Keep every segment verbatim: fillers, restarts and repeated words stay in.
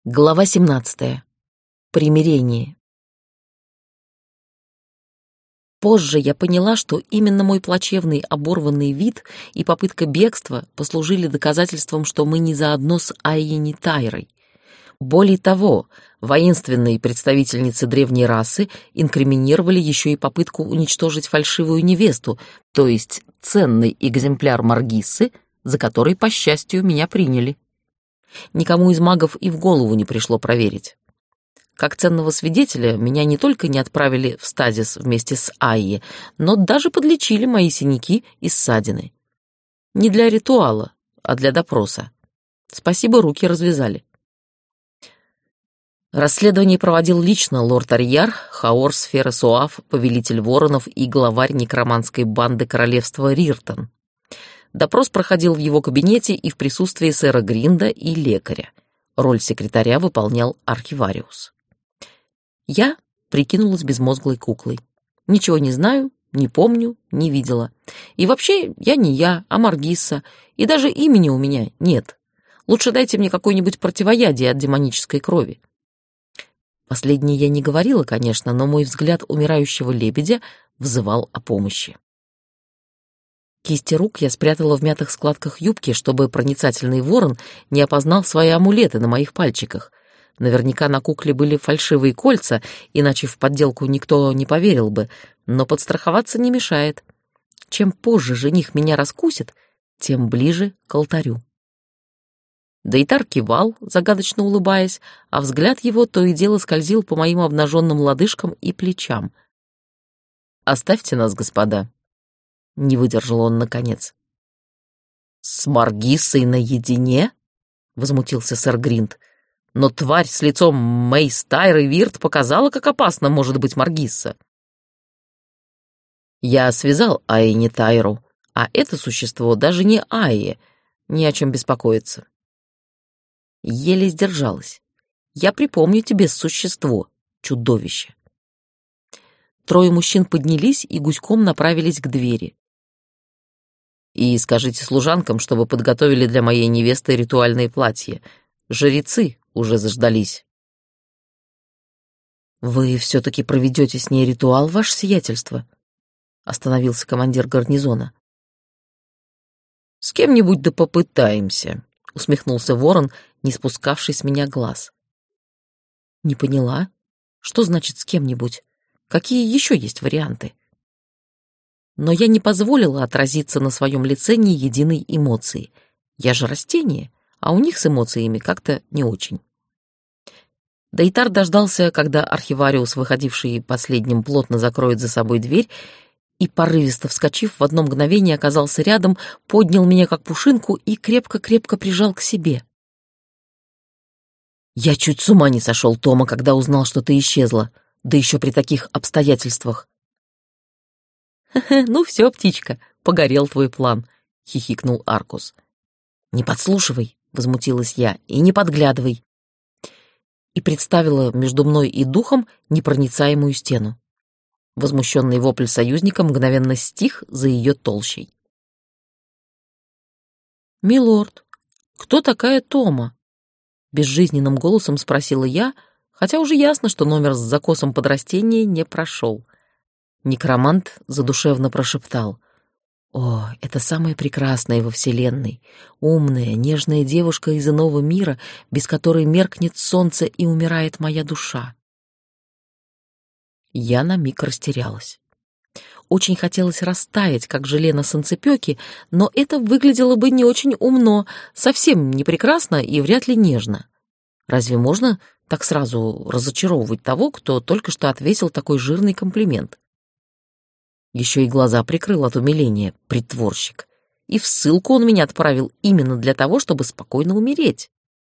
Глава семнадцатая. Примирение. Позже я поняла, что именно мой плачевный оборванный вид и попытка бегства послужили доказательством, что мы не заодно с Айей Тайрой. Более того, воинственные представительницы древней расы инкриминировали еще и попытку уничтожить фальшивую невесту, то есть ценный экземпляр Маргиссы, за который, по счастью, меня приняли. Никому из магов и в голову не пришло проверить. Как ценного свидетеля меня не только не отправили в стазис вместе с Айей, но даже подлечили мои синяки и ссадины. Не для ритуала, а для допроса. Спасибо, руки развязали. Расследование проводил лично лорд Арьяр, Хаор Сфера Суаф, повелитель воронов и главарь некроманской банды королевства Риртон. Допрос проходил в его кабинете и в присутствии сэра Гринда и лекаря. Роль секретаря выполнял архивариус. Я прикинулась безмозглой куклой. Ничего не знаю, не помню, не видела. И вообще я не я, а Маргисса, и даже имени у меня нет. Лучше дайте мне какое-нибудь противоядие от демонической крови. Последнее я не говорила, конечно, но мой взгляд умирающего лебедя взывал о помощи. Кисти рук я спрятала в мятых складках юбки, чтобы проницательный ворон не опознал свои амулеты на моих пальчиках. Наверняка на кукле были фальшивые кольца, иначе в подделку никто не поверил бы, но подстраховаться не мешает. Чем позже жених меня раскусит, тем ближе к алтарю. Дейтар кивал, загадочно улыбаясь, а взгляд его то и дело скользил по моим обнаженным лодыжкам и плечам. «Оставьте нас, господа», — не выдержал он наконец. «С Маргиссой наедине?» — возмутился сэр Гринд. «Но тварь с лицом Мейс Тайры Вирт показала, как опасно может быть Маргисса». Я связал Айе Тайру, а это существо даже не Айе, ни о чем беспокоиться. Еле сдержалась. Я припомню тебе существо, чудовище. Трое мужчин поднялись и гуськом направились к двери. И скажите служанкам, чтобы подготовили для моей невесты ритуальные платья. Жрецы уже заждались. «Вы все-таки проведете с ней ритуал, ваше сиятельство?» — остановился командир гарнизона. «С кем-нибудь да попытаемся», — усмехнулся ворон, не спускавший с меня глаз. «Не поняла. Что значит «с кем-нибудь»? Какие еще есть варианты?» Но я не позволила отразиться на своем лице ни единой эмоции. Я же растение, а у них с эмоциями как-то не очень. Дейтар дождался, когда архивариус, выходивший последним, плотно закроет за собой дверь, и, порывисто вскочив, в одно мгновение оказался рядом, поднял меня как пушинку и крепко-крепко прижал к себе. «Я чуть с ума не сошел, Тома, когда узнал, что ты исчезла, да еще при таких обстоятельствах». «Ну все, птичка, погорел твой план», — хихикнул Аркус. «Не подслушивай», — возмутилась я, — «и не подглядывай». И представила между мной и духом непроницаемую стену. Возмущенный вопль союзника мгновенно стих за ее толщей. «Милорд, кто такая Тома?» — безжизненным голосом спросила я, хотя уже ясно, что номер с закосом под растение не прошел. Некромант задушевно прошептал: «О, это самая прекрасная во вселенной, умная, нежная девушка из иного мира, без которой меркнет солнце и умирает моя душа». Я на миг растерялась. Очень хотелось растаять, как желе на солнцепёке, но это выглядело бы не очень умно, совсем не прекрасно и вряд ли нежно. Разве можно так сразу разочаровывать того, кто только что ответил такой жирный комплимент? Еще и глаза прикрыл от умиления, притворщик. И в ссылку он меня отправил именно для того, чтобы спокойно умереть.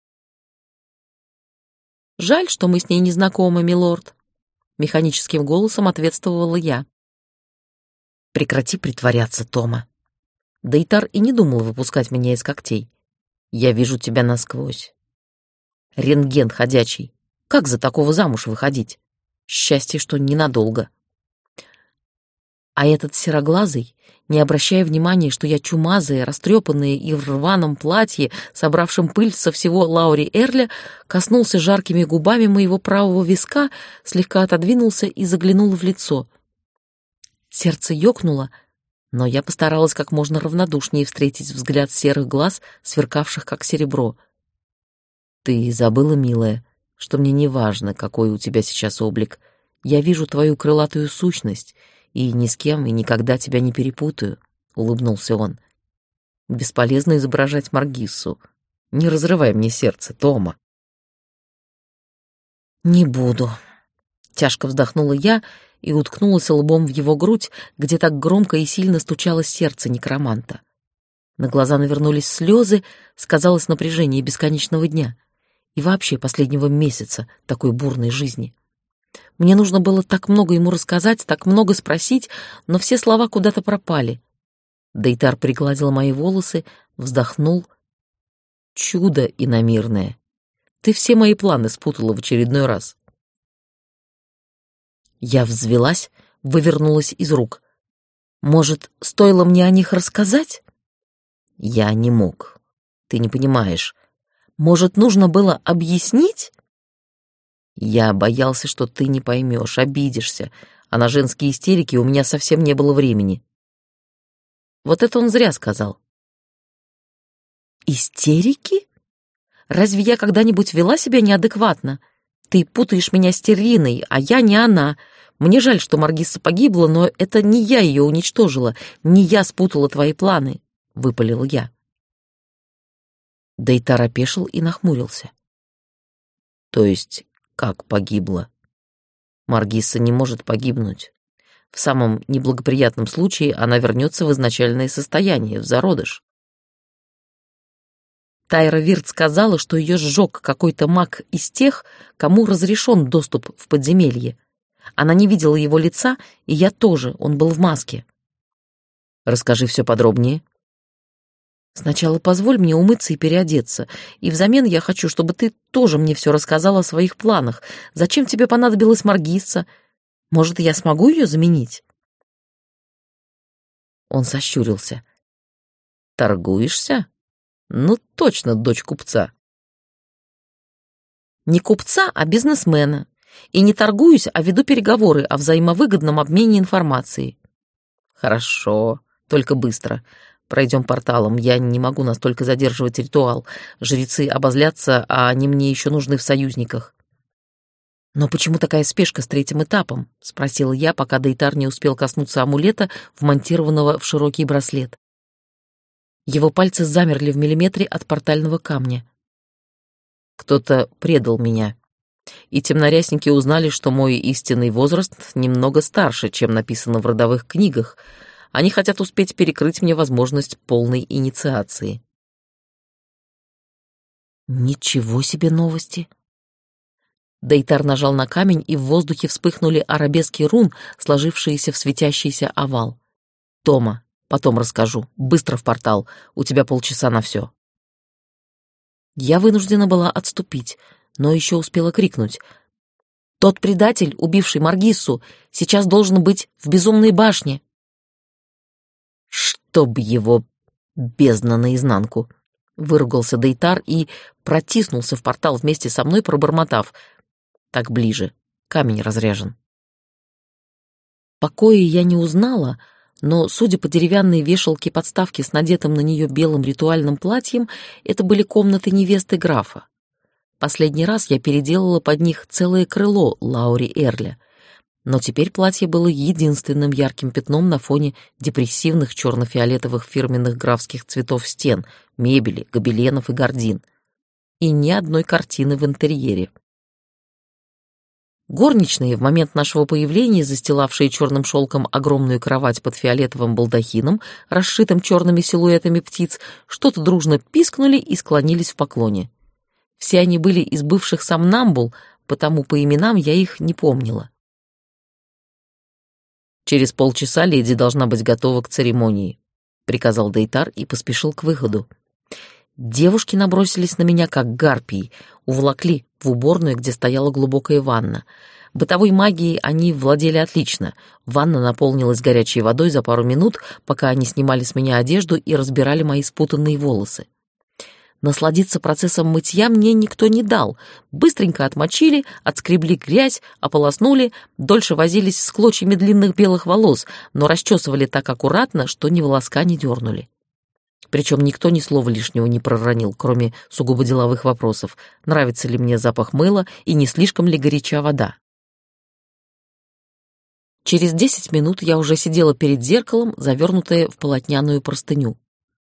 «Жаль, что мы с ней не знакомы, милорд», — механическим голосом ответствовала я. «Прекрати притворяться, Тома». Дейтар и не думал выпускать меня из когтей. «Я вижу тебя насквозь. Рентген ходячий. Как за такого замуж выходить? Счастье, что ненадолго». А этот сероглазый, не обращая внимания, что я чумазая, растрепанная и в рваном платье, собравшем пыль со всего Лаури Эрля, коснулся жаркими губами моего правого виска, слегка отодвинулся и заглянул в лицо. Сердце ёкнуло, но я постаралась как можно равнодушнее встретить взгляд серых глаз, сверкавших как серебро. «Ты забыла, милая, что мне не важно, какой у тебя сейчас облик. Я вижу твою крылатую сущность, и ни с кем и никогда тебя не перепутаю», — улыбнулся он. «Бесполезно изображать Маргиссу. Не разрывай мне сердце, Тома». «Не буду», — тяжко вздохнула я и уткнулась лбом в его грудь, где так громко и сильно стучало сердце некроманта. На глаза навернулись слезы, сказалось напряжение бесконечного дня и вообще последнего месяца такой бурной жизни. Мне нужно было так много ему рассказать, так много спросить, но все слова куда-то пропали. Дейтар пригладил мои волосы, вздохнул. «Чудо иномирное! Ты все мои планы спутала в очередной раз». Я взвилась, вывернулась из рук. «Может, стоило мне о них рассказать?» «Я не мог. Ты не понимаешь. Может, нужно было объяснить?» «Я боялся, что ты не поймешь, обидишься, а на женские истерики у меня совсем не было времени». Вот это он зря сказал. «Истерики? Разве я когда-нибудь вела себя неадекватно? Ты путаешь меня с Терриной, а я не она. Мне жаль, что Маргисса погибла, но это не я ее уничтожила, не я спутала твои планы», — выпалил я. Дейтар опешил и нахмурился. «То есть как погибла? Маргисса не может погибнуть. В самом неблагоприятном случае она вернется в изначальное состояние, в зародыш». Тайра Вирт сказала, что ее сжег какой-то маг из тех, кому разрешен доступ в подземелье. Она не видела его лица, и я тоже, он был в маске. «Расскажи все подробнее». «Сначала позволь мне умыться и переодеться, и взамен я хочу, чтобы ты тоже мне все рассказал о своих планах. Зачем тебе понадобилась Маргисса? Может, я смогу ее заменить?» Он сощурился. «Торгуешься? Ну, точно, дочь купца». «Не купца, а бизнесмена. И не торгуюсь, а веду переговоры о взаимовыгодном обмене информацией». «Хорошо, только быстро. Пройдем порталом, я не могу настолько задерживать ритуал. Жрецы обозлятся, а они мне еще нужны в союзниках». «Но почему такая спешка с третьим этапом?» — спросила я, пока Дейтар не успел коснуться амулета, вмонтированного в широкий браслет. Его пальцы замерли в миллиметре от портального камня. «Кто-то предал меня, и темнорясники узнали, что мой истинный возраст немного старше, чем написано в родовых книгах. Они хотят успеть перекрыть мне возможность полной инициации». «Ничего себе новости!» Дейтар нажал на камень, и в воздухе вспыхнули арабески рун, сложившиеся в светящийся овал. «Тома, потом расскажу. Быстро в портал. У тебя полчаса на все». Я вынуждена была отступить, но еще успела крикнуть. «Тот предатель, убивший Маргиссу, сейчас должен быть в Безумной башне!» «Чтоб его бездна наизнанку!» — выругался Дейтар и протиснулся в портал вместе со мной, пробормотав: «Так ближе, камень разряжен». Покоя я не узнала, но, судя по деревянной вешалке подставки с надетым на нее белым ритуальным платьем, это были комнаты невесты графа. Последний раз я переделала под них целое крыло Лаури Эрля, но теперь платье было единственным ярким пятном на фоне депрессивных черно-фиолетовых фирменных графских цветов стен, мебели, гобеленов и гардин. И ни одной картины в интерьере. Горничные, в момент нашего появления застилавшие черным шелком огромную кровать под фиолетовым балдахином, расшитым черными силуэтами птиц, что-то дружно пискнули и склонились в поклоне. Все они были из бывших сомнамбул, потому по именам я их не помнила. «Через полчаса леди должна быть готова к церемонии», — приказал Дейтар и поспешил к выходу. Девушки набросились на меня, как гарпии, уволокли в уборную, где стояла глубокая ванна. Бытовой магией они владели отлично. Ванна наполнилась горячей водой за пару минут, пока они снимали с меня одежду и разбирали мои спутанные волосы. Насладиться процессом мытья мне никто не дал. Быстренько отмочили, отскребли грязь, ополоснули, дольше возились с клочьями длинных белых волос, но расчесывали так аккуратно, что ни волоска не дернули. Причем никто ни слова лишнего не проронил, кроме сугубо деловых вопросов, нравится ли мне запах мыла и не слишком ли горяча вода. Через десять минут я уже сидела перед зеркалом, завернутая в полотняную простыню.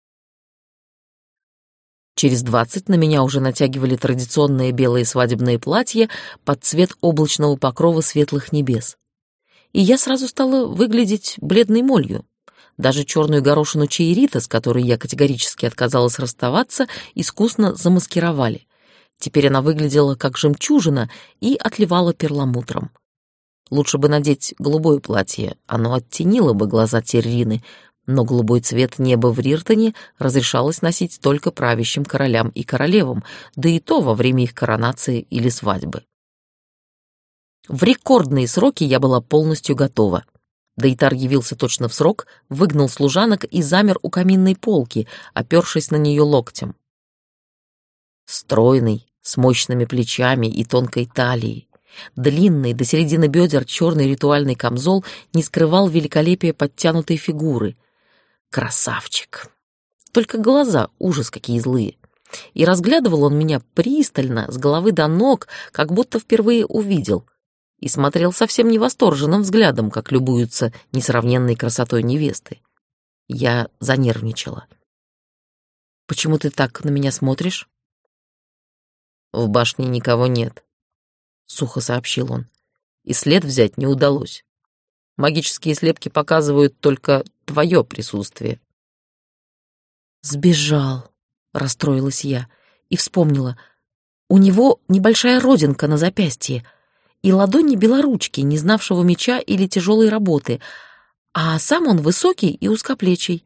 Через двадцать на меня уже натягивали традиционные белые свадебные платья под цвет облачного покрова светлых небес. И я сразу стала выглядеть бледной молью. Даже черную горошину чаерита, с которой я категорически отказалась расставаться, искусно замаскировали. Теперь она выглядела как жемчужина и отливала перламутром. Лучше бы надеть голубое платье, оно оттенило бы глаза Террины, но голубой цвет неба в Риртоне разрешалось носить только правящим королям и королевам, да и то во время их коронации или свадьбы. В рекордные сроки я была полностью готова. Дейтар явился точно в срок, выгнал служанок и замер у каминной полки, опершись на нее локтем. Стройный, с мощными плечами и тонкой талией. Длинный до середины бедер черный ритуальный камзол не скрывал великолепия подтянутой фигуры. Красавчик. Только глаза, ужас какие злые. И разглядывал он меня пристально, с головы до ног, как будто впервые увидел. И смотрел совсем не восторженным взглядом, как любуются несравненной красотой невесты. Я занервничала. «Почему ты так на меня смотришь?» «В башне никого нет», — сухо сообщил он. «И след взять не удалось. Магические слепки показывают только твое присутствие». «Сбежал», — расстроилась я и вспомнила. «У него небольшая родинка на запястье и ладони белоручки, не знавшего меча или тяжелой работы, а сам он высокий и узкоплечий».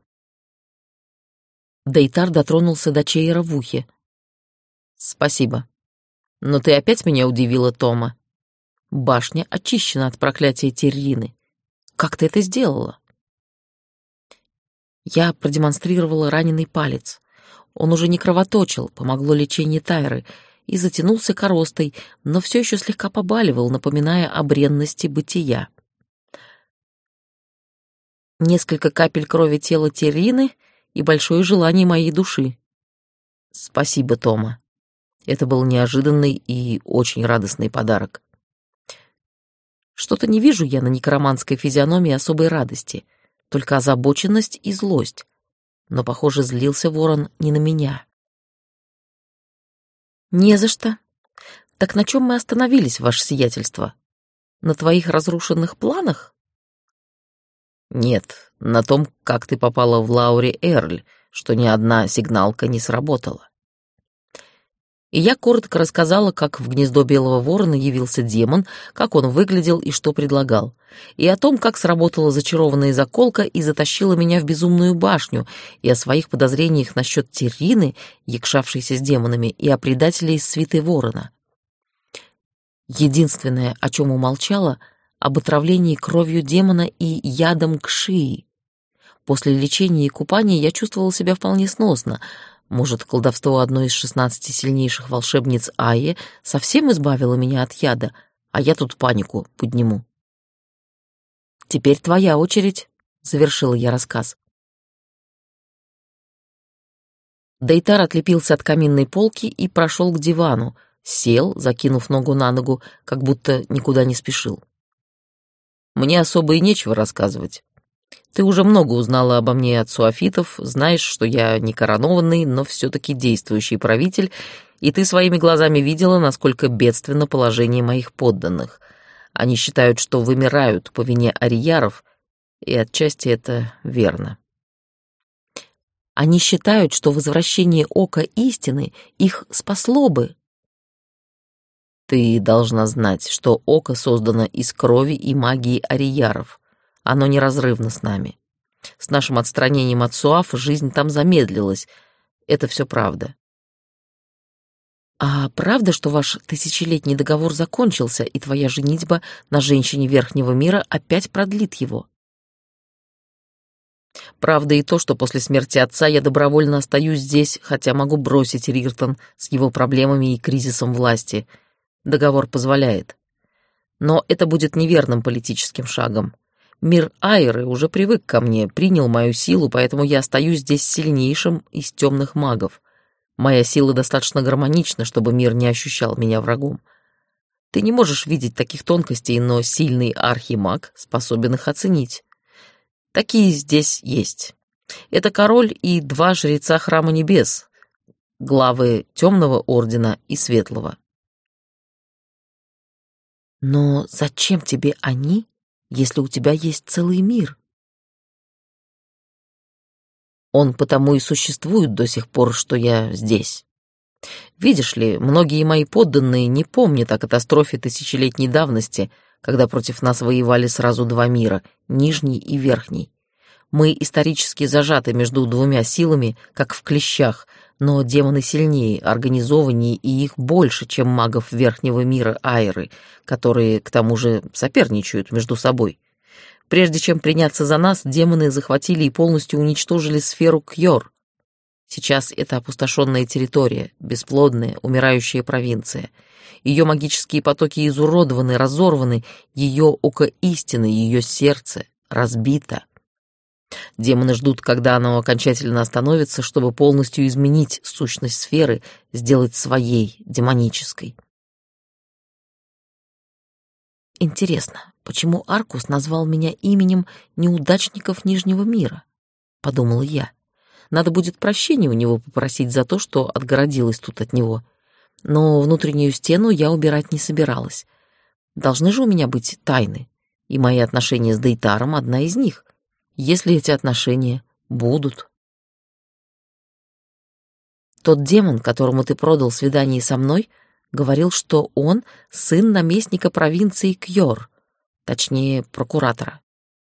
Дейтар дотронулся до Чейра в ухе. «Спасибо. Но ты опять меня удивила, Тома. Башня очищена от проклятия Террины. Как ты это сделала?» Я продемонстрировала раненый палец. Он уже не кровоточил, помогло лечение Тайры, и затянулся коростой, но все еще слегка побаливал, напоминая о бренности бытия. Несколько капель крови тела Террины и большое желание моей души. «Спасибо, Тома. Это был неожиданный и очень радостный подарок». Что-то не вижу я на некроманской физиономии особой радости, только озабоченность и злость. Но, похоже, злился ворон не на меня. «Не за что. Так на чем мы остановились, ваше сиятельство? На твоих разрушенных планах?» «Нет, на том, как ты попала в Лаури Эрль, что ни одна сигналка не сработала». И я коротко рассказала, как в гнездо белого ворона явился демон, как он выглядел и что предлагал, и о том, как сработала зачарованная заколка и затащила меня в безумную башню, и о своих подозрениях насчет Террины, якшавшейся с демонами, и о предателе из свиты ворона. Единственное, о чем умолчала, об отравлении кровью демона и ядом кшии. После лечения и купания я чувствовала себя вполне сносно. Может, колдовство одной из шестнадцати сильнейших волшебниц Айи совсем избавило меня от яда, а я тут панику подниму. «Теперь твоя очередь», — завершила я рассказ. Дейтар отлепился от каминной полки и прошел к дивану, сел, закинув ногу на ногу, как будто никуда не спешил. «Мне особо и нечего рассказывать. Ты уже много узнала обо мне от суафитов, знаешь, что я не коронованный, но все-таки действующий правитель, и ты своими глазами видела, насколько бедственно положение моих подданных. Они считают, что вымирают по вине арияров, и отчасти это верно. Они считают, что возвращение Ока Истины их спасло бы. Ты должна знать, что Око создано из крови и магии арияров. Оно неразрывно с нами. С нашим отстранением от суаф жизнь там замедлилась. Это все правда. А правда, что ваш тысячелетний договор закончился, и твоя женитьба на женщине Верхнего мира опять продлит его? Правда и то, что после смерти отца я добровольно остаюсь здесь, хотя могу бросить Риртон с его проблемами и кризисом власти. Договор позволяет. Но это будет неверным политическим шагом. Мир Айры уже привык ко мне, принял мою силу, поэтому я остаюсь здесь сильнейшим из темных магов. Моя сила достаточно гармонична, чтобы мир не ощущал меня врагом. Ты не можешь видеть таких тонкостей, но сильный архимаг способен их оценить. Такие здесь есть. Это король и два жреца Храма Небес, главы Темного Ордена и Светлого. Но зачем тебе они, если у тебя есть целый мир? Он потому и существует до сих пор, что я здесь. Видишь ли, многие мои подданные не помнят о катастрофе тысячелетней давности, когда против нас воевали сразу два мира — Нижний и Верхний. Мы исторически зажаты между двумя силами, как в клещах, но демоны сильнее, организованнее, и их больше, чем магов Верхнего мира Айры, которые, к тому же, соперничают между собой. Прежде чем приняться за нас, демоны захватили и полностью уничтожили сферу Кьор. Сейчас это опустошенная территория, бесплодная, умирающая провинция. Ее магические потоки изуродованы, разорваны, ее око истины, ее сердце разбито. Демоны ждут, когда оно окончательно остановится, чтобы полностью изменить сущность сферы, сделать своей, демонической. Интересно, почему Аркус назвал меня именем неудачников Нижнего мира? Подумала я. Надо будет прощения у него попросить за то, что отгородилась тут от него. Но внутреннюю стену я убирать не собиралась. Должны же у меня быть тайны, и мои отношения с Дейтаром одна из них, если эти отношения будут. Тот демон, которому ты продал свидание со мной, говорил, что он сын наместника провинции Кьор, точнее, прокуратора.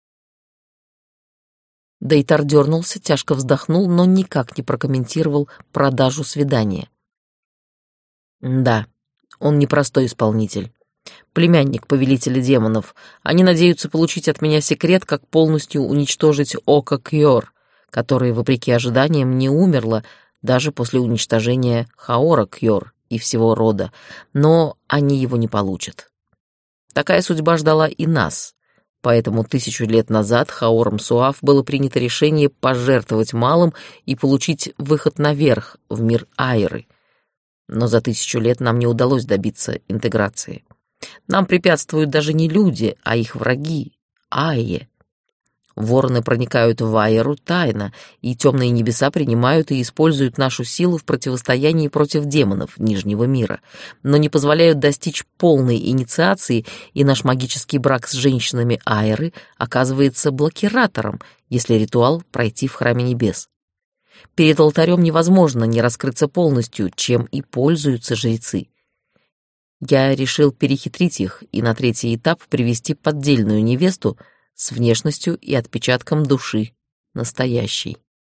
Дейтар дернулся, тяжко вздохнул, но никак не прокомментировал продажу свидания. Да, он непростой исполнитель. Племянник повелителя демонов. Они надеются получить от меня секрет, как полностью уничтожить око Кьор, которое, вопреки ожиданиям, не умерло даже после уничтожения Хаора Кьор и всего рода, но они его не получат. Такая судьба ждала и нас. Поэтому тысячу лет назад Хаором Суав было принято решение пожертвовать малым и получить выход наверх, в мир Айры. Но за тысячу лет нам не удалось добиться интеграции. Нам препятствуют даже не люди, а их враги — Айе. Вороны проникают в Айру тайно, и темные небеса принимают и используют нашу силу в противостоянии против демонов Нижнего мира, но не позволяют достичь полной инициации, и наш магический брак с женщинами Айры оказывается блокиратором, если ритуал пройти в Храме Небес. Перед алтарем невозможно не раскрыться полностью, чем и пользуются жрецы. Я решил перехитрить их и на третий этап привести поддельную невесту с внешностью и отпечатком души настоящей.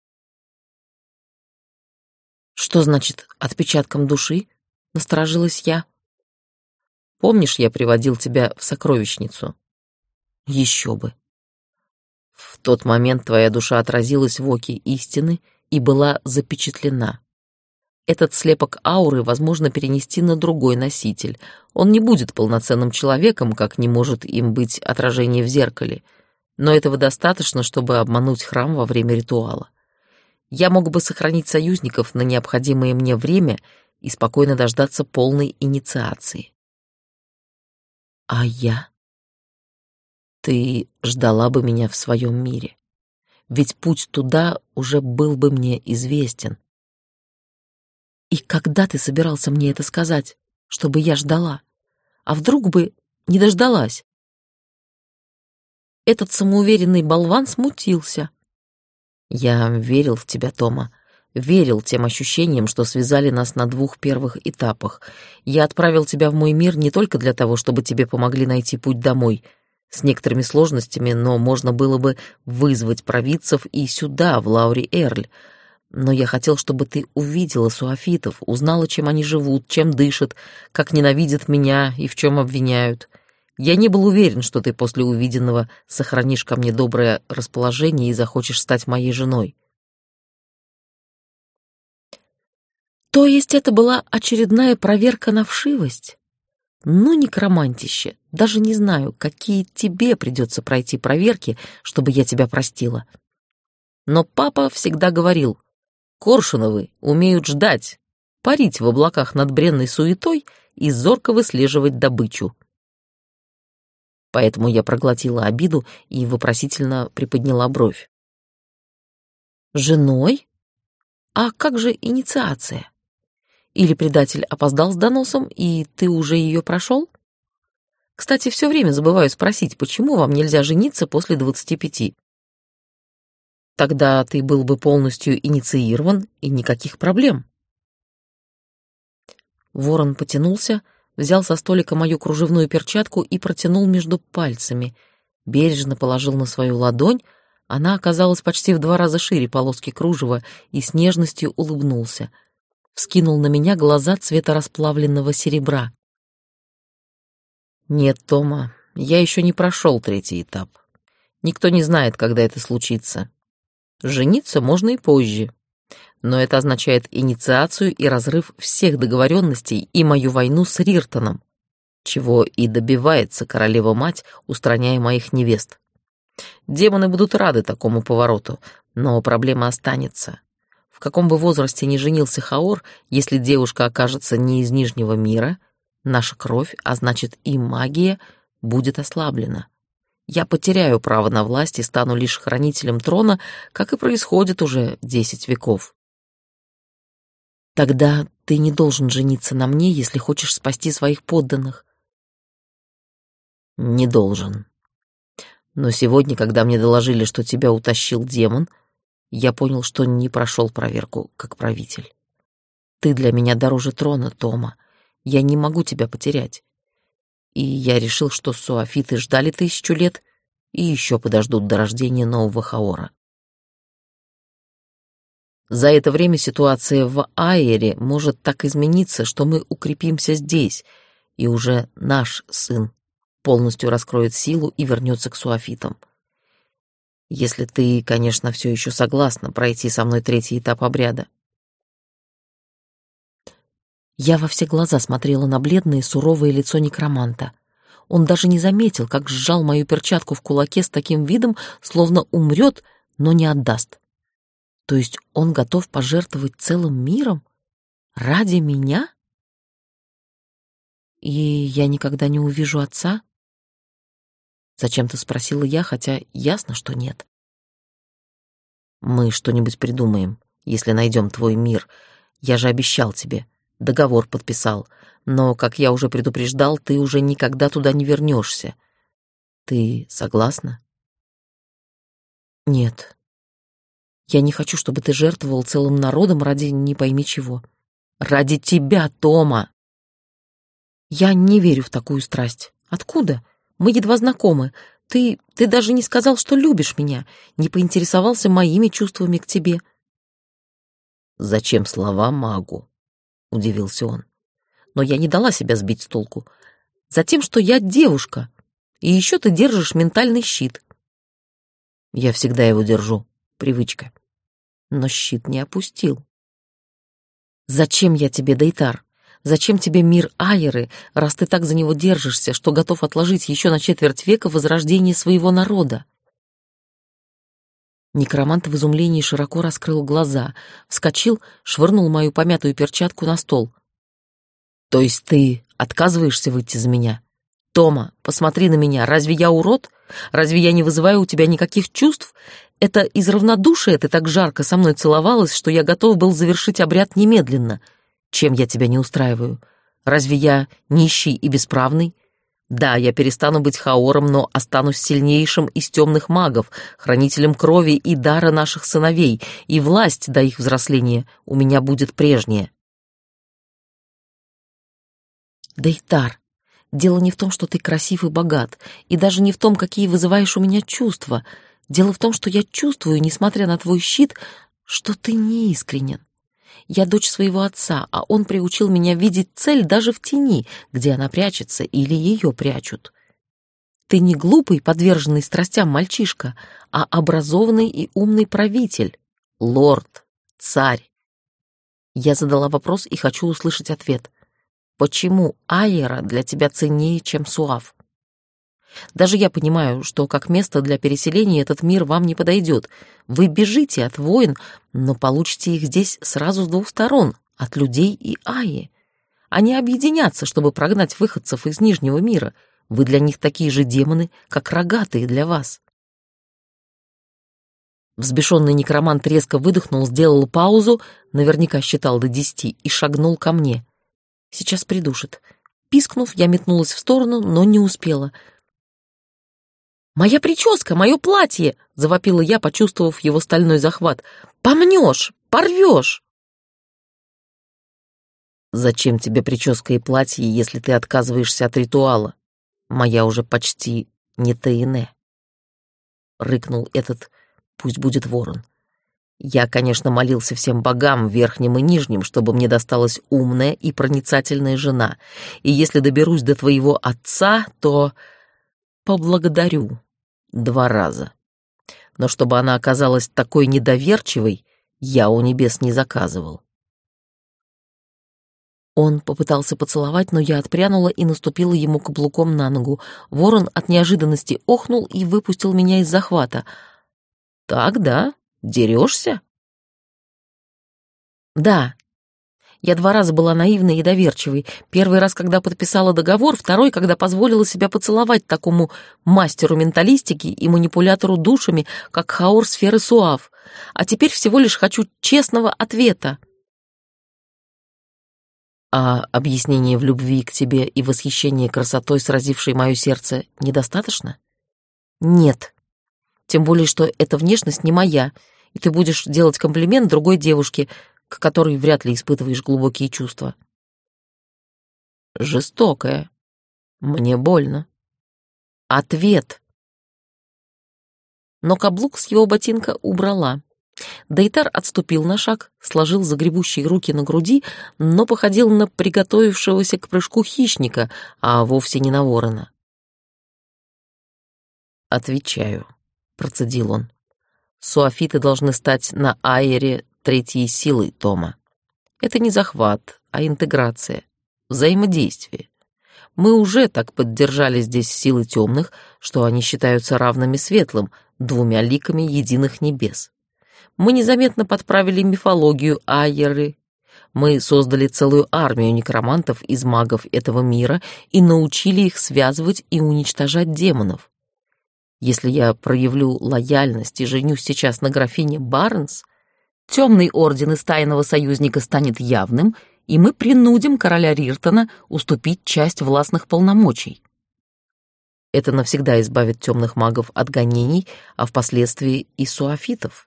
Что значит отпечатком души? Насторожилась я. Помнишь, я приводил тебя в сокровищницу? Еще бы. В тот момент твоя душа отразилась в оке истины и была запечатлена. Этот слепок ауры возможно перенести на другой носитель. Он не будет полноценным человеком, как не может им быть отражение в зеркале. Но этого достаточно, чтобы обмануть храм во время ритуала. Я мог бы сохранить союзников на необходимое мне время и спокойно дождаться полной инициации. А я? Ты ждала бы меня в своем мире. Ведь путь туда уже был бы мне известен. И когда ты собирался мне это сказать, чтобы я ждала? А вдруг бы не дождалась? Этот самоуверенный болван смутился. Я верил в тебя, Тома. Верил тем ощущениям, что связали нас на двух первых этапах. Я отправил тебя в мой мир не только для того, чтобы тебе помогли найти путь домой. С некоторыми сложностями, но можно было бы вызвать провидцев и сюда, в Лаури-Эрль. Но я хотел, чтобы ты увидела суафитов, узнала, чем они живут, чем дышат, как ненавидят меня и в чем обвиняют. Я не был уверен, что ты после увиденного сохранишь ко мне доброе расположение и захочешь стать моей женой. То есть это была очередная проверка на вшивость? Ну, некромантище, даже не знаю, какие тебе придется пройти проверки, чтобы я тебя простила. Но папа всегда говорил: Коршуновы умеют ждать, парить в облаках над бренной суетой и зорко выслеживать добычу. Поэтому я проглотила обиду и вопросительно приподняла бровь. Женой? А как же инициация? Или предатель опоздал с доносом, и ты уже ее прошел? Кстати, все время забываю спросить, почему вам нельзя жениться после двадцати пяти? Тогда ты был бы полностью инициирован, и никаких проблем. Ворон потянулся, взял со столика мою кружевную перчатку и протянул между пальцами. Бережно положил на свою ладонь, она оказалась почти в два раза шире полоски кружева, и с нежностью улыбнулся. Вскинул на меня глаза цвета расплавленного серебра. Нет, Тома, я еще не прошел третий этап. Никто не знает, когда это случится. Жениться можно и позже. Но это означает инициацию и разрыв всех договоренностей и мою войну с Риртоном, чего и добивается королева-мать, устраняя моих невест. Демоны будут рады такому повороту, но проблема останется. В каком бы возрасте ни женился Хаор, если девушка окажется не из Нижнего мира, наша кровь, а значит и магия, будет ослаблена. Я потеряю право на власть и стану лишь хранителем трона, как и происходит уже десять веков. Тогда ты не должен жениться на мне, если хочешь спасти своих подданных. Не должен. Но сегодня, когда мне доложили, что тебя утащил демон, я понял, что не прошел проверку как правитель. Ты для меня дороже трона, Тома. Я не могу тебя потерять. И я решил, что суафиты ждали тысячу лет и еще подождут до рождения нового Хаора. За это время ситуация в Айере может так измениться, что мы укрепимся здесь, и уже наш сын полностью раскроет силу и вернется к суафитам. Если ты, конечно, все еще согласна пройти со мной третий этап обряда. Я во все глаза смотрела на бледное суровое лицо некроманта. Он даже не заметил, как сжал мою перчатку в кулаке с таким видом, словно умрет, но не отдаст. То есть он готов пожертвовать целым миром? Ради меня? И я никогда не увижу отца? Зачем-то спросила я, хотя ясно, что нет. Мы что-нибудь придумаем, если найдем твой мир. Я же обещал тебе, договор подписал. Но, как я уже предупреждал, ты уже никогда туда не вернешься. Ты согласна? Нет. Я не хочу, чтобы ты жертвовал целым народом ради не пойми чего. Ради тебя, Тома. Я не верю в такую страсть. Откуда? Мы едва знакомы. Ты, ты даже не сказал, что любишь меня, не поинтересовался моими чувствами к тебе. Зачем слова магу? Удивился он. Но я не дала себя сбить с толку. Затем, что я девушка, и еще ты держишь ментальный щит. Я всегда его держу, привычка. Но щит не опустил. Зачем я тебе, Дейтар? Зачем тебе мир Айеры, раз ты так за него держишься, что готов отложить еще на четверть века возрождение своего народа? Некромант в изумлении широко раскрыл глаза, вскочил, швырнул мою помятую перчатку на стол. То есть ты отказываешься выйти за меня? Тома, посмотри на меня, разве я урод? Разве я не вызываю у тебя никаких чувств? Это из равнодушия ты так жарко со мной целовалась, что я готов был завершить обряд немедленно. Чем я тебя не устраиваю? Разве я нищий и бесправный? Да, я перестану быть Хаором, но останусь сильнейшим из темных магов, хранителем крови и дара наших сыновей, и власть до их взросления у меня будет прежняя. Дейтар, дело не в том, что ты красив и богат, и даже не в том, какие вызываешь у меня чувства. Дело в том, что я чувствую, несмотря на твой щит, что ты неискренен. Я дочь своего отца, а он приучил меня видеть цель даже в тени, где она прячется или ее прячут. Ты не глупый, подверженный страстям мальчишка, а образованный и умный правитель, лорд, царь. Я задала вопрос и хочу услышать ответ. Почему Айера для тебя ценнее, чем Суав? Даже я понимаю, что как место для переселения этот мир вам не подойдет. Вы бежите от войн, но получите их здесь сразу с двух сторон, от людей и Айи. Они объединятся, чтобы прогнать выходцев из Нижнего мира. Вы для них такие же демоны, как рогатые для вас. Взбешенный некромант резко выдохнул, сделал паузу, наверняка считал до десяти, и шагнул ко мне. Сейчас придушит. Пискнув, я метнулась в сторону, но не успела. «Моя прическа, мое платье!» — завопила я, почувствовав его стальной захват. «Помнешь! Порвешь!» «Зачем тебе прическа и платье, если ты отказываешься от ритуала? Моя уже почти не Таине», — рыкнул этот, пусть будет ворон. «Я, конечно, молился всем богам, верхним и нижним, чтобы мне досталась умная и проницательная жена, и если доберусь до твоего отца, то поблагодарю два раза. Но чтобы она оказалась такой недоверчивой, я у небес не заказывал». Он попытался поцеловать, но я отпрянула и наступила ему каблуком на ногу. Ворон от неожиданности охнул и выпустил меня из захвата. «Так, да? Дерешься?» «Да. Я два раза была наивной и доверчивой. Первый раз, когда подписала договор, второй, когда позволила себя поцеловать такому мастеру менталистики и манипулятору душами, как Хаор Сферы Суав. А теперь всего лишь хочу честного ответа». «А объяснение в любви к тебе и восхищение красотой, сразившей мое сердце, недостаточно?» «Нет. Тем более, что эта внешность не моя, и ты будешь делать комплимент другой девушке, к которой вряд ли испытываешь глубокие чувства». «Жестокая. Мне больно». «Ответ». Но каблук с его ботинка убрала. Дейтар отступил на шаг, сложил загребущие руки на груди, но походил на приготовившегося к прыжку хищника, а вовсе не на ворона. «Отвечаю», — процедил он. «Суафиты должны стать на Айере третьей силой, Тома. Это не захват, а интеграция, взаимодействие. Мы уже так поддержали здесь силы темных, что они считаются равными светлым, двумя ликами единых небес. Мы незаметно подправили мифологию Айеры. Мы создали целую армию некромантов из магов этого мира и научили их связывать и уничтожать демонов. Если я проявлю лояльность и женюсь сейчас на графине Барнс, темный орден из тайного союзника станет явным, и мы принудим короля Риртона уступить часть властных полномочий. Это навсегда избавит темных магов от гонений, а впоследствии и суафитов.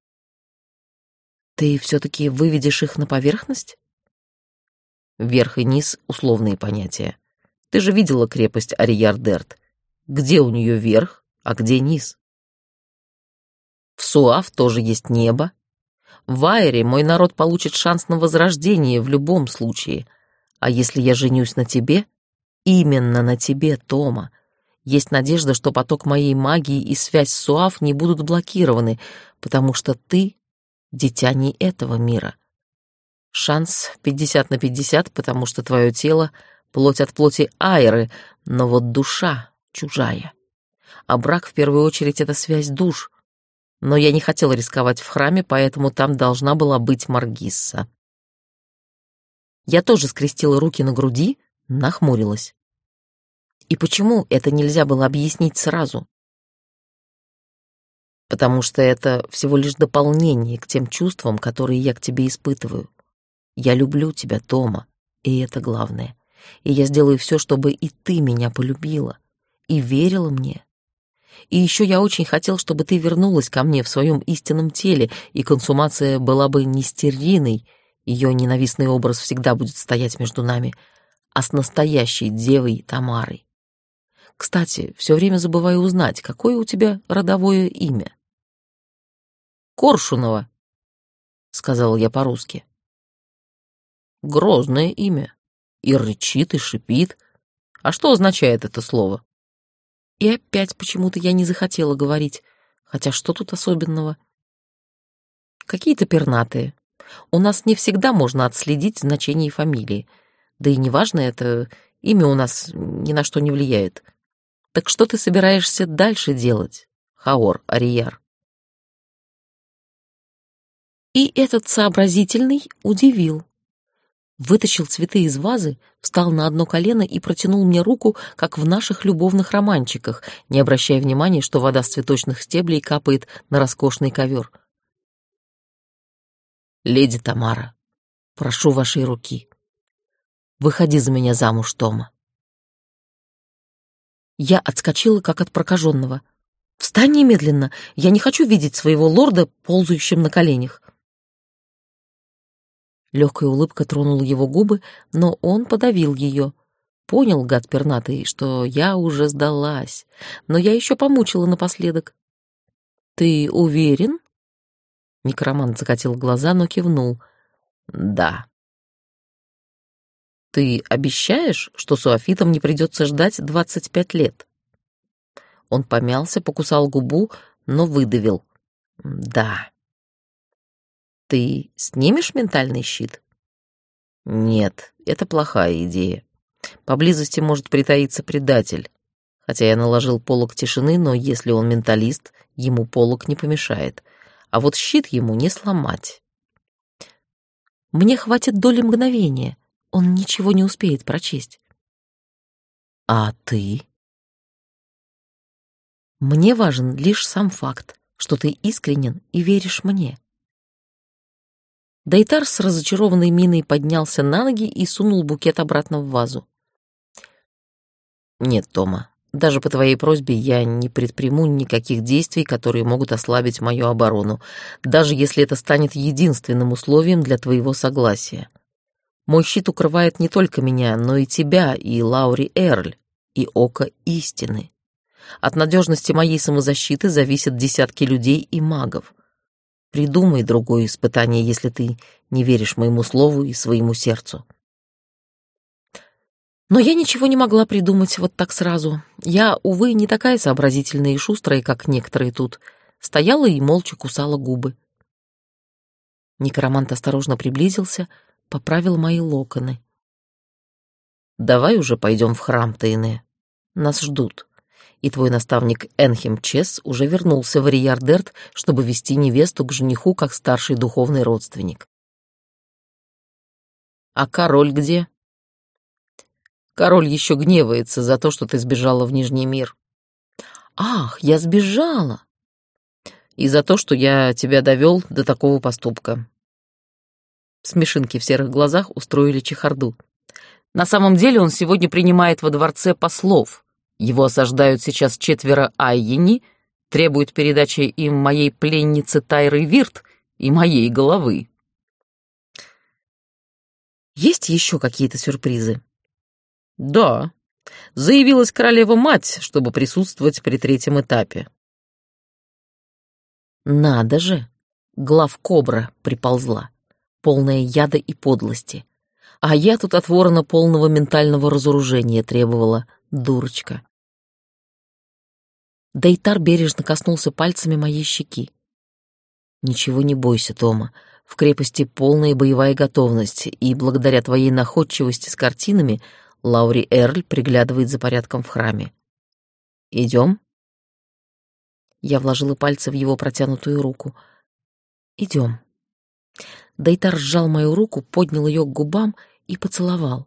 Ты все-таки выведешь их на поверхность? Верх и низ — условные понятия. Ты же видела крепость Арияр-Дерт. Где у нее верх, а где низ? В Суав тоже есть небо. В Айре мой народ получит шанс на возрождение в любом случае. А если я женюсь на тебе? Именно на тебе, Тома. Есть надежда, что поток моей магии и связь с Суав не будут блокированы, потому что ты — дитя не этого мира. Шанс пятьдесят на пятьдесят, потому что твое тело — плоть от плоти Айры, но вот душа чужая. А брак, в первую очередь, — это связь душ. Но я не хотела рисковать в храме, поэтому там должна была быть Маргисса. Я тоже скрестила руки на груди, нахмурилась. И почему это нельзя было объяснить сразу? Потому что это всего лишь дополнение к тем чувствам, которые я к тебе испытываю. Я люблю тебя, Тома, и это главное. И я сделаю все, чтобы и ты меня полюбила, и верила мне. И еще я очень хотел, чтобы ты вернулась ко мне в своем истинном теле, и консумация была бы не стерильной, ее ненавистный образ всегда будет стоять между нами, а с настоящей девой Тамарой. Кстати, все время забываю узнать, какое у тебя родовое имя. Коршунова. сказал я по-русски. Грозное имя. И рычит, и шипит. А что означает это слово? И опять почему-то я не захотела говорить. Хотя что тут особенного? Какие-то пернатые. У нас не всегда можно отследить значение фамилии. Да и неважно это, имя у нас ни на что не влияет. Так что ты собираешься дальше делать, Хаор Арияр? И этот сообразительный удивил. Вытащил цветы из вазы, встал на одно колено и протянул мне руку, как в наших любовных романчиках, не обращая внимания, что вода с цветочных стеблей капает на роскошный ковер. «Леди Тамара, прошу вашей руки. Выходи за меня замуж, Тома». Я отскочила, как от прокаженного. «Встань немедленно! Я не хочу видеть своего лорда, ползающим на коленях!» Легкая улыбка тронула его губы, но он подавил ее. Понял, гад пернатый, что я уже сдалась, но я еще помучила напоследок. «Ты уверен?» Некромант закатил глаза, но кивнул. «Да». «Ты обещаешь, что суафитам не придется ждать двадцать пять лет?» Он помялся, покусал губу, но выдавил. «Да». «Ты снимешь ментальный щит?» «Нет, это плохая идея. Поблизости может притаиться предатель. Хотя я наложил полог тишины, но если он менталист, ему полог не помешает. А вот щит ему не сломать». «Мне хватит доли мгновения. Он ничего не успеет прочесть». «А ты?» «Мне важен лишь сам факт, что ты искренен и веришь мне». Дейтар с разочарованной миной поднялся на ноги и сунул букет обратно в вазу. «Нет, Тома, даже по твоей просьбе я не предприму никаких действий, которые могут ослабить мою оборону, даже если это станет единственным условием для твоего согласия. Мой щит укрывает не только меня, но и тебя, и Лаури Эрль, и Око Истины. От надежности моей самозащиты зависят десятки людей и магов. Придумай другое испытание, если ты не веришь моему слову и своему сердцу». Но я ничего не могла придумать вот так сразу. Я, увы, не такая сообразительная и шустрая, как некоторые тут. Стояла и молча кусала губы. Некромант осторожно приблизился, поправил мои локоны. «Давай уже пойдем в храм, Тейне. Нас ждут. И твой наставник Энхем Чес уже вернулся в Ариярдерт, чтобы вести невесту к жениху как старший духовный родственник». «А король где?» «Король еще гневается за то, что ты сбежала в Нижний мир». «Ах, я сбежала!» «И за то, что я тебя довел до такого поступка». Смешинки в серых глазах устроили чехарду. «На самом деле он сегодня принимает во дворце послов. Его осаждают сейчас четверо айени, требуют передачи им моей пленницы Тайры Вирт и моей головы». «Есть еще какие-то сюрпризы?» «Да. Заявилась королева-мать, чтобы присутствовать при третьем этапе». «Надо же! Главкобра приползла, полная яда и подлости. А я тут от ворона полного ментального разоружения требовала, дурочка». Дейтар бережно коснулся пальцами моей щеки. «Ничего не бойся, Тома. В крепости полная боевая готовность, и благодаря твоей находчивости с картинами Лаури Эрль приглядывает за порядком в храме. Идем?» Я вложила пальцы в его протянутую руку. «Идем». Дейтар сжал мою руку, поднял ее к губам и поцеловал.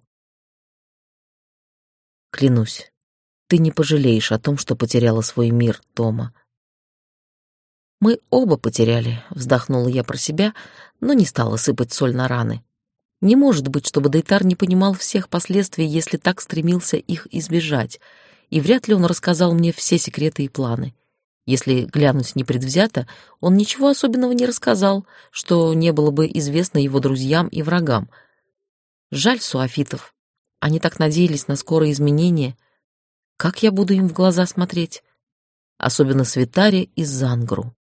«Клянусь, ты не пожалеешь о том, что потеряла свой мир, Тома». «Мы оба потеряли», — вздохнула я про себя, но не стала сыпать соль на раны. Не может быть, чтобы Дейтар не понимал всех последствий, если так стремился их избежать, и вряд ли он рассказал мне все секреты и планы. Если глянуть непредвзято, он ничего особенного не рассказал, что не было бы известно его друзьям и врагам. Жаль суафитов. Они так надеялись на скорые изменения. Как я буду им в глаза смотреть? Особенно Свитаре и Зангру.